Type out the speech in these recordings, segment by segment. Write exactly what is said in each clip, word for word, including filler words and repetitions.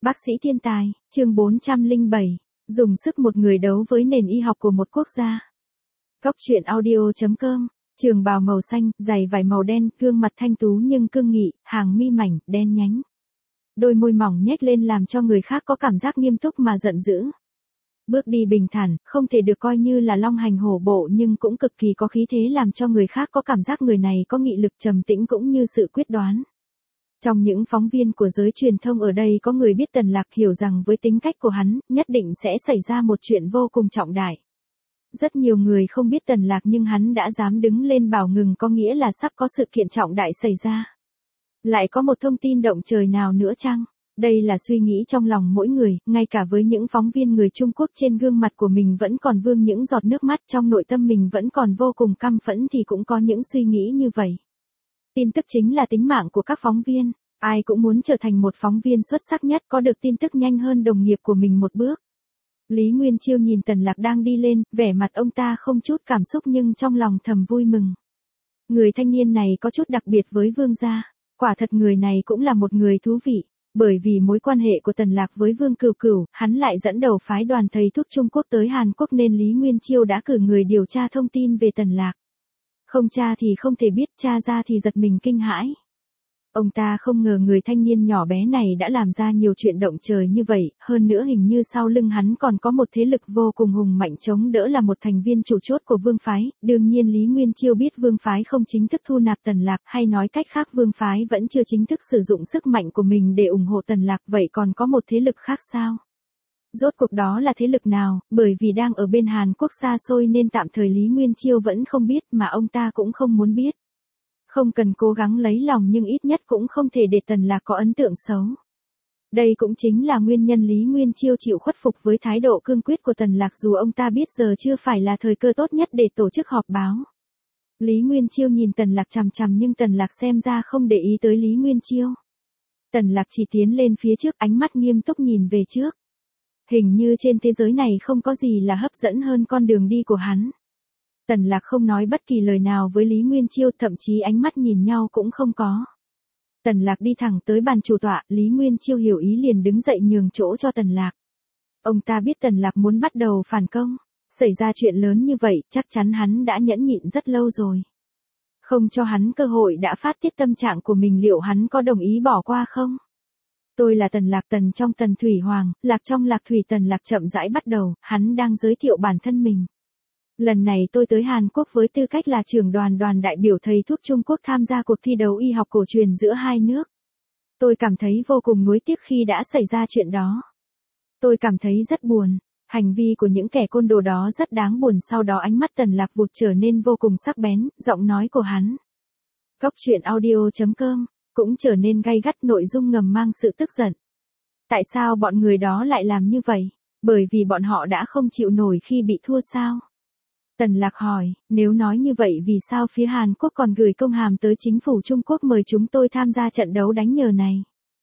Bác sĩ thiên tài, chương bốn trăm lẻ bảy, dùng sức một người đấu với nền y học của một quốc gia. Góc truyện audio chấm com, trường bào màu xanh, giày vải màu đen, gương mặt thanh tú nhưng cương nghị, hàng mi mảnh, đen nhánh. Đôi môi mỏng nhếch lên làm cho người khác có cảm giác nghiêm túc mà giận dữ. Bước đi bình thản, không thể được coi như là long hành hổ bộ nhưng cũng cực kỳ có khí thế làm cho người khác có cảm giác người này có nghị lực trầm tĩnh cũng như sự quyết đoán. Trong những phóng viên của giới truyền thông ở đây có người biết Tần Lạc hiểu rằng với tính cách của hắn, nhất định sẽ xảy ra một chuyện vô cùng trọng đại. Rất nhiều người không biết Tần Lạc nhưng hắn đã dám đứng lên bảo ngừng có nghĩa là sắp có sự kiện trọng đại xảy ra. Lại có một thông tin động trời nào nữa chăng? Đây là suy nghĩ trong lòng mỗi người, ngay cả với những phóng viên người Trung Quốc trên gương mặt của mình vẫn còn vương những giọt nước mắt trong nội tâm mình vẫn còn vô cùng căm phẫn thì cũng có những suy nghĩ như vậy. Tin tức chính là tính mạng của các phóng viên, ai cũng muốn trở thành một phóng viên xuất sắc nhất có được tin tức nhanh hơn đồng nghiệp của mình một bước. Lý Nguyên Chiêu nhìn Tần Lạc đang đi lên, vẻ mặt ông ta không chút cảm xúc nhưng trong lòng thầm vui mừng. Người thanh niên này có chút đặc biệt với Vương gia, quả thật người này cũng là một người thú vị. Bởi vì mối quan hệ của Tần Lạc với Vương Cửu Cửu, hắn lại dẫn đầu phái đoàn thầy thuốc Trung Quốc tới Hàn Quốc nên Lý Nguyên Chiêu đã cử người điều tra thông tin về Tần Lạc. Không tra thì không thể biết, tra ra thì giật mình kinh hãi. Ông ta không ngờ người thanh niên nhỏ bé này đã làm ra nhiều chuyện động trời như vậy, hơn nữa hình như sau lưng hắn còn có một thế lực vô cùng hùng mạnh chống đỡ là một thành viên chủ chốt của Vương phái. Đương nhiên Lý Nguyên Chiêu biết Vương phái không chính thức thu nạp Tần Lạc, hay nói cách khác Vương phái vẫn chưa chính thức sử dụng sức mạnh của mình để ủng hộ Tần Lạc, vậy còn có một thế lực khác sao? Rốt cuộc đó là thế lực nào? Bởi vì đang ở bên Hàn Quốc xa xôi nên tạm thời Lý Nguyên Chiêu vẫn không biết mà ông ta cũng không muốn biết. Không cần cố gắng lấy lòng nhưng ít nhất cũng không thể để Tần Lạc có ấn tượng xấu. Đây cũng chính là nguyên nhân Lý Nguyên Chiêu chịu khuất phục với thái độ cương quyết của Tần Lạc dù ông ta biết giờ chưa phải là thời cơ tốt nhất để tổ chức họp báo. Lý Nguyên Chiêu nhìn Tần Lạc chằm chằm nhưng Tần Lạc xem ra không để ý tới Lý Nguyên Chiêu. Tần Lạc chỉ tiến lên phía trước, ánh mắt nghiêm túc nhìn về trước. Hình như trên thế giới này không có gì là hấp dẫn hơn con đường đi của hắn. Tần Lạc không nói bất kỳ lời nào với Lý Nguyên Chiêu, thậm chí ánh mắt nhìn nhau cũng không có. Tần Lạc đi thẳng tới bàn chủ tọa, Lý Nguyên Chiêu hiểu ý liền đứng dậy nhường chỗ cho Tần Lạc. Ông ta biết Tần Lạc muốn bắt đầu phản công, xảy ra chuyện lớn như vậy, chắc chắn hắn đã nhẫn nhịn rất lâu rồi. Không cho hắn cơ hội đã phát tiết tâm trạng của mình, liệu hắn có đồng ý bỏ qua không? Tôi là Tần Lạc, Tần trong Tần Thủy Hoàng, Lạc trong Lạc Thủy. Tần Lạc chậm rãi bắt đầu, hắn đang giới thiệu bản thân mình. Lần này tôi tới Hàn Quốc với tư cách là trưởng đoàn đoàn đại biểu thầy thuốc Trung Quốc tham gia cuộc thi đấu y học cổ truyền giữa hai nước. Tôi cảm thấy vô cùng nuối tiếc khi đã xảy ra chuyện đó. Tôi cảm thấy rất buồn, hành vi của những kẻ côn đồ đó rất đáng buồn. Sau đó ánh mắt Tần Lạc vụt trở nên vô cùng sắc bén, giọng nói của hắn. Góc truyện audio chấm com, cũng trở nên gay gắt, nội dung ngầm mang sự tức giận. Tại sao bọn người đó lại làm như vậy? Bởi vì bọn họ đã không chịu nổi khi bị thua sao? Tần Lạc hỏi, nếu nói như vậy vì sao phía Hàn Quốc còn gửi công hàm tới chính phủ Trung Quốc mời chúng tôi tham gia trận đấu đánh nhờ này?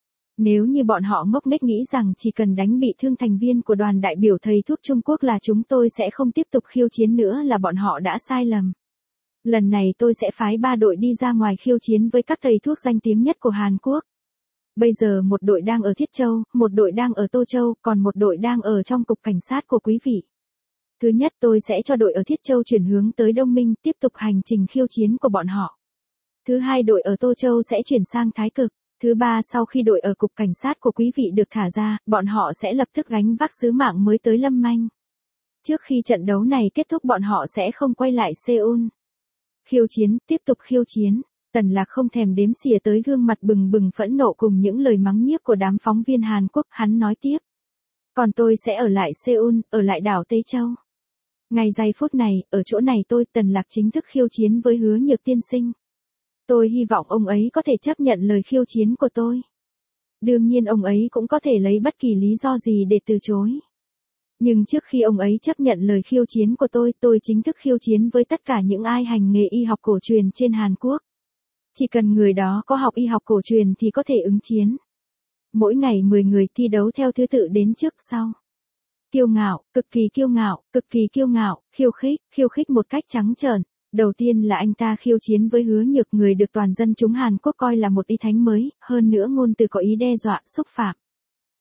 Nếu như bọn họ ngốc nghếch nghĩ rằng chỉ cần đánh bị thương thành viên của đoàn đại biểu thầy thuốc Trung Quốc là chúng tôi sẽ không tiếp tục khiêu chiến nữa là bọn họ đã sai lầm. Lần này tôi sẽ phái ba đội đi ra ngoài khiêu chiến với các thầy thuốc danh tiếng nhất của Hàn Quốc. Bây giờ một đội đang ở Thiết Châu, một đội đang ở Tô Châu, còn một đội đang ở trong cục cảnh sát của quý vị. Thứ nhất tôi sẽ cho đội ở Thiết Châu chuyển hướng tới Đông Minh tiếp tục hành trình khiêu chiến của bọn họ. Thứ hai đội ở Tô Châu sẽ chuyển sang Thái Cực. Thứ ba sau khi đội ở cục cảnh sát của quý vị được thả ra, bọn họ sẽ lập tức gánh vác sứ mạng mới tới Lâm Manh. Trước khi trận đấu này kết thúc bọn họ sẽ không quay lại Seoul. Khiêu chiến, tiếp tục khiêu chiến. Tần Lạc không thèm đếm xỉa tới gương mặt bừng bừng phẫn nộ cùng những lời mắng nhiếc của đám phóng viên Hàn Quốc, hắn nói tiếp. Còn tôi sẽ ở lại Seoul, ở lại đảo Tây Châu. Ngay giây phút này, ở chỗ này tôi, Tần Lạc chính thức khiêu chiến với Hứa Nhược tiên sinh. Tôi hy vọng ông ấy có thể chấp nhận lời khiêu chiến của tôi. Đương nhiên ông ấy cũng có thể lấy bất kỳ lý do gì để từ chối. Nhưng trước khi ông ấy chấp nhận lời khiêu chiến của tôi, tôi chính thức khiêu chiến với tất cả những ai hành nghề y học cổ truyền trên Hàn Quốc. Chỉ cần người đó có học y học cổ truyền thì có thể ứng chiến. Mỗi ngày mười người thi đấu theo thứ tự đến trước sau. Kiêu ngạo, cực kỳ kiêu ngạo, cực kỳ kiêu ngạo, khiêu khích, khiêu khích một cách trắng trợn. Đầu tiên là anh ta khiêu chiến với Hứa Nhược, người được toàn dân chúng Hàn Quốc coi là một y thánh mới, hơn nữa ngôn từ có ý đe dọa, xúc phạm.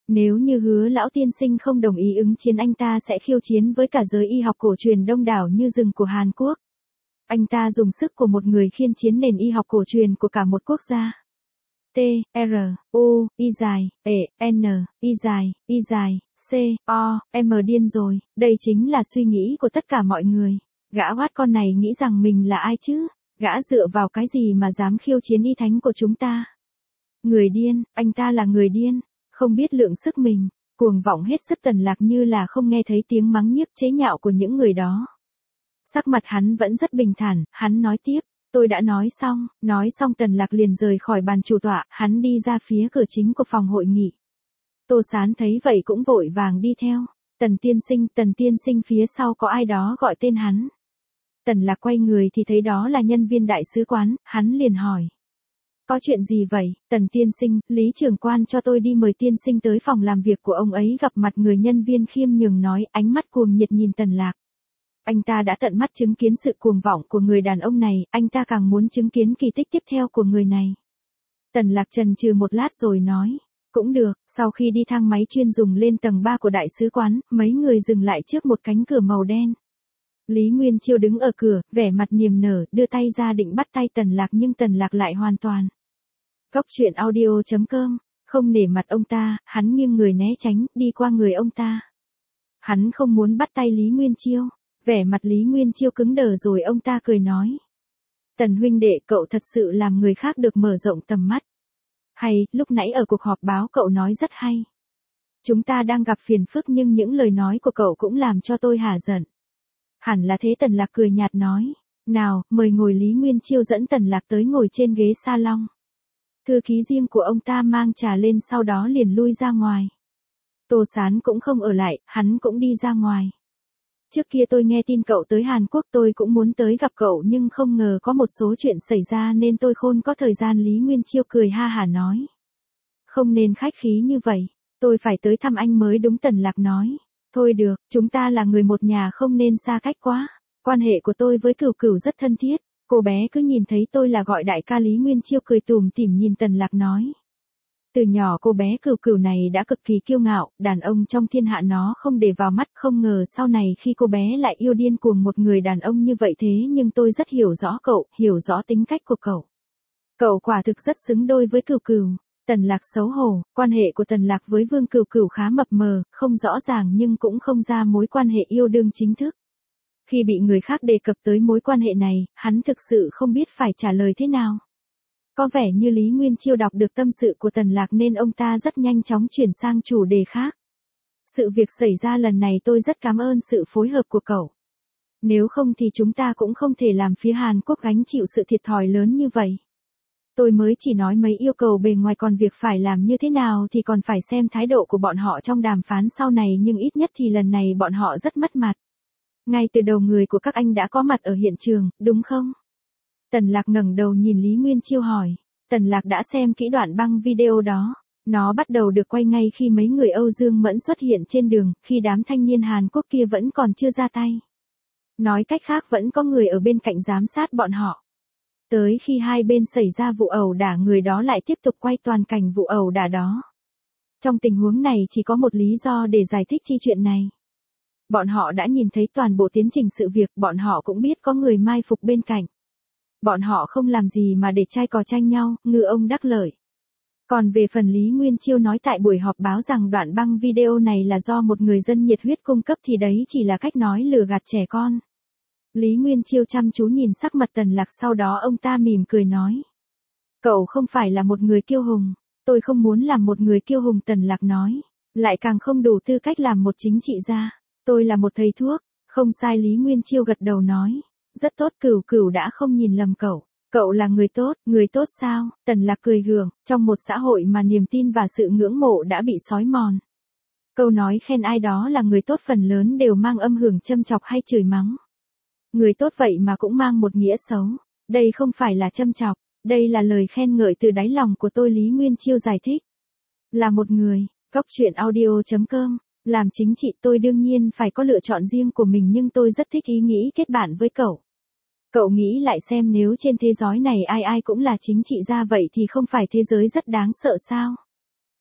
Nếu như Hứa lão tiên sinh không đồng ý ứng chiến, anh ta sẽ khiêu chiến với cả giới y học cổ truyền đông đảo như rừng của Hàn Quốc. Anh ta dùng sức của một người khiên chiến nền y học cổ truyền của cả một quốc gia. T, R, U, Y dài, E, N, Y dài, Y dài, C, O, M điên rồi, đây chính là suy nghĩ của tất cả mọi người. Gã hoát con này nghĩ rằng mình là ai chứ? Gã dựa vào cái gì mà dám khiêu chiến y thánh của chúng ta? Người điên, anh ta là người điên, không biết lượng sức mình, cuồng vọng hết sức. Tần Lạc như là không nghe thấy tiếng mắng nhiếc chế nhạo của những người đó. Sắc mặt hắn vẫn rất bình thản, hắn nói tiếp, tôi đã nói xong, nói xong Tần Lạc liền rời khỏi bàn chủ tọa, hắn đi ra phía cửa chính của phòng hội nghị. Tô Sán thấy vậy cũng vội vàng đi theo, Tần tiên sinh, Tần tiên sinh, phía sau có ai đó gọi tên hắn. Tần Lạc quay người thì thấy đó là nhân viên đại sứ quán, hắn liền hỏi. Có chuyện gì vậy, Tần tiên sinh, Lý trưởng quan cho tôi đi mời tiên sinh tới phòng làm việc của ông ấy gặp mặt. Người nhân viên khiêm nhường nói, ánh mắt cuồng nhiệt nhìn Tần Lạc. Anh ta đã tận mắt chứng kiến sự cuồng vọng của người đàn ông này, anh ta càng muốn chứng kiến kỳ tích tiếp theo của người này. Tần Lạc chần chừ một lát rồi nói, cũng được. Sau khi đi thang máy chuyên dùng lên tầng ba của đại sứ quán, mấy người dừng lại trước một cánh cửa màu đen. Lý Nguyên Chiêu đứng ở cửa, vẻ mặt niềm nở, đưa tay ra định bắt tay Tần Lạc nhưng Tần Lạc lại hoàn toàn. Góc truyện audio chấm com, không nể mặt ông ta, hắn nghiêng người né tránh, đi qua người ông ta. Hắn không muốn bắt tay Lý Nguyên Chiêu. Vẻ mặt Lý Nguyên Chiêu cứng đờ rồi ông ta cười nói. Tần huynh đệ, cậu thật sự làm người khác được mở rộng tầm mắt. Hay, lúc nãy ở cuộc họp báo cậu nói rất hay. Chúng ta đang gặp phiền phức nhưng những lời nói của cậu cũng làm cho tôi hả giận. Hẳn là thế. Tần Lạc cười nhạt nói. Nào, mời ngồi. Lý Nguyên Chiêu dẫn Tần Lạc tới ngồi trên ghế salon. Thư ký riêng của ông ta mang trà lên sau đó liền lui ra ngoài. Tô Sán cũng không ở lại, hắn cũng đi ra ngoài. Trước kia tôi nghe tin cậu tới Hàn Quốc, tôi cũng muốn tới gặp cậu nhưng không ngờ có một số chuyện xảy ra nên tôi không có thời gian. Lý Nguyên Chiêu cười ha hả nói. Không nên khách khí như vậy, tôi phải tới thăm anh mới đúng. Tần Lạc nói. Thôi được, chúng ta là người một nhà không nên xa cách quá. Quan hệ của tôi với Cửu Cửu rất thân thiết, cô bé cứ nhìn thấy tôi là gọi đại ca. Lý Nguyên Chiêu cười tủm tỉm nhìn Tần Lạc nói. Từ nhỏ cô bé Cửu Cửu này đã cực kỳ kiêu ngạo, đàn ông trong thiên hạ nó không để vào mắt. Không ngờ sau này khi cô bé lại yêu điên cuồng một người đàn ông như vậy. Thế nhưng tôi rất hiểu rõ cậu, hiểu rõ tính cách của cậu. Cậu quả thực rất xứng đôi với Cửu Cửu. Tần Lạc xấu hổ, quan hệ của Tần Lạc với Vương Cửu Cửu khá mập mờ, không rõ ràng nhưng cũng không ra mối quan hệ yêu đương chính thức. Khi bị người khác đề cập tới mối quan hệ này, hắn thực sự không biết phải trả lời thế nào. Có vẻ như Lý Nguyên Chiêu đọc được tâm sự của Tần Lạc nên ông ta rất nhanh chóng chuyển sang chủ đề khác. Sự việc xảy ra lần này tôi rất cảm ơn sự phối hợp của cậu. Nếu không thì chúng ta cũng không thể làm phía Hàn Quốc gánh chịu sự thiệt thòi lớn như vậy. Tôi mới chỉ nói mấy yêu cầu bề ngoài, còn việc phải làm như thế nào thì còn phải xem thái độ của bọn họ trong đàm phán sau này, nhưng ít nhất thì lần này bọn họ rất mất mặt. Ngay từ đầu người của các anh đã có mặt ở hiện trường, đúng không? Tần Lạc ngẩng đầu nhìn Lý Nguyên Chiêu hỏi. Tần Lạc đã xem kỹ đoạn băng video đó. Nó bắt đầu được quay ngay khi mấy người Âu Dương Mẫn xuất hiện trên đường, khi đám thanh niên Hàn Quốc kia vẫn còn chưa ra tay. Nói cách khác vẫn có người ở bên cạnh giám sát bọn họ. Tới khi hai bên xảy ra vụ ẩu đả, người đó lại tiếp tục quay toàn cảnh vụ ẩu đả đó. Trong tình huống này chỉ có một lý do để giải thích chi chuyện này. Bọn họ đã nhìn thấy toàn bộ tiến trình sự việc, bọn họ cũng biết có người mai phục bên cạnh. Bọn họ không làm gì mà để trai cò tranh nhau, ngư ông đắc lợi. Còn về phần Lý Nguyên Chiêu nói tại buổi họp báo rằng đoạn băng video này là do một người dân nhiệt huyết cung cấp thì đấy chỉ là cách nói lừa gạt trẻ con. Lý Nguyên Chiêu chăm chú nhìn sắc mặt Tần Lạc, sau đó ông ta mỉm cười nói. Cậu không phải là một người kiêu hùng, tôi không muốn làm một người kiêu hùng. Tần Lạc nói, lại càng không đủ tư cách làm một chính trị gia, tôi là một thầy thuốc. Không sai. Lý Nguyên Chiêu gật đầu nói. Rất tốt, Cửu Cửu đã không nhìn lầm cậu. Cậu là người tốt. Người tốt sao? Tần Lạc cười gượng, trong một xã hội mà niềm tin và sự ngưỡng mộ đã bị xói mòn. Câu nói khen ai đó là người tốt phần lớn đều mang âm hưởng châm chọc hay chửi mắng. Người tốt vậy mà cũng mang một nghĩa xấu. Đây không phải là châm chọc, đây là lời khen ngợi từ đáy lòng của tôi. Lý Nguyên Chiêu giải thích. Là một người, góc truyện audio chấm com, làm chính trị tôi đương nhiên phải có lựa chọn riêng của mình, nhưng tôi rất thích ý nghĩ kết bạn với cậu. Cậu nghĩ lại xem, nếu trên thế giới này ai ai cũng là chính trị gia vậy thì không phải thế giới rất đáng sợ sao?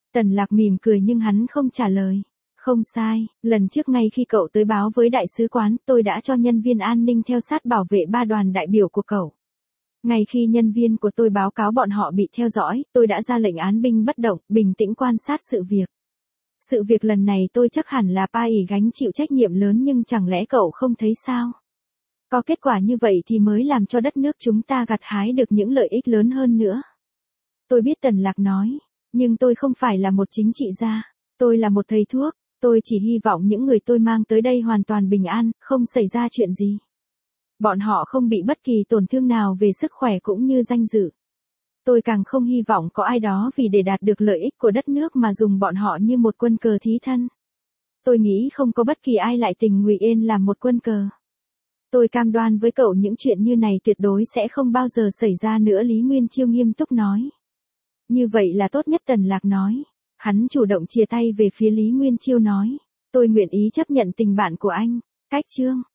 Tần Lạc mỉm cười nhưng hắn không trả lời. Không sai, lần trước ngay khi cậu tới báo với đại sứ quán, tôi đã cho nhân viên an ninh theo sát bảo vệ ba đoàn đại biểu của cậu. Ngay khi nhân viên của tôi báo cáo bọn họ bị theo dõi, tôi đã ra lệnh án binh bất động, bình tĩnh quan sát sự việc. Sự việc lần này tôi chắc hẳn là Pa ỷ gánh chịu trách nhiệm lớn nhưng chẳng lẽ cậu không thấy sao? Có kết quả như vậy thì mới làm cho đất nước chúng ta gặt hái được những lợi ích lớn hơn nữa. Tôi biết Tần Lạc nói, nhưng tôi không phải là một chính trị gia, tôi là một thầy thuốc, tôi chỉ hy vọng những người tôi mang tới đây hoàn toàn bình an, không xảy ra chuyện gì. Bọn họ không bị bất kỳ tổn thương nào về sức khỏe cũng như danh dự. Tôi càng không hy vọng có ai đó vì để đạt được lợi ích của đất nước mà dùng bọn họ như một quân cờ thí thân. Tôi nghĩ không có bất kỳ ai lại tình nguyện làm một quân cờ. Tôi cam đoan với cậu những chuyện như này tuyệt đối sẽ không bao giờ xảy ra nữa, Lý Nguyên Chiêu nghiêm túc nói. Như vậy là tốt nhất, Tần Lạc nói. Hắn chủ động chìa tay về phía Lý Nguyên Chiêu nói. Tôi nguyện ý chấp nhận tình bạn của anh. Cách chương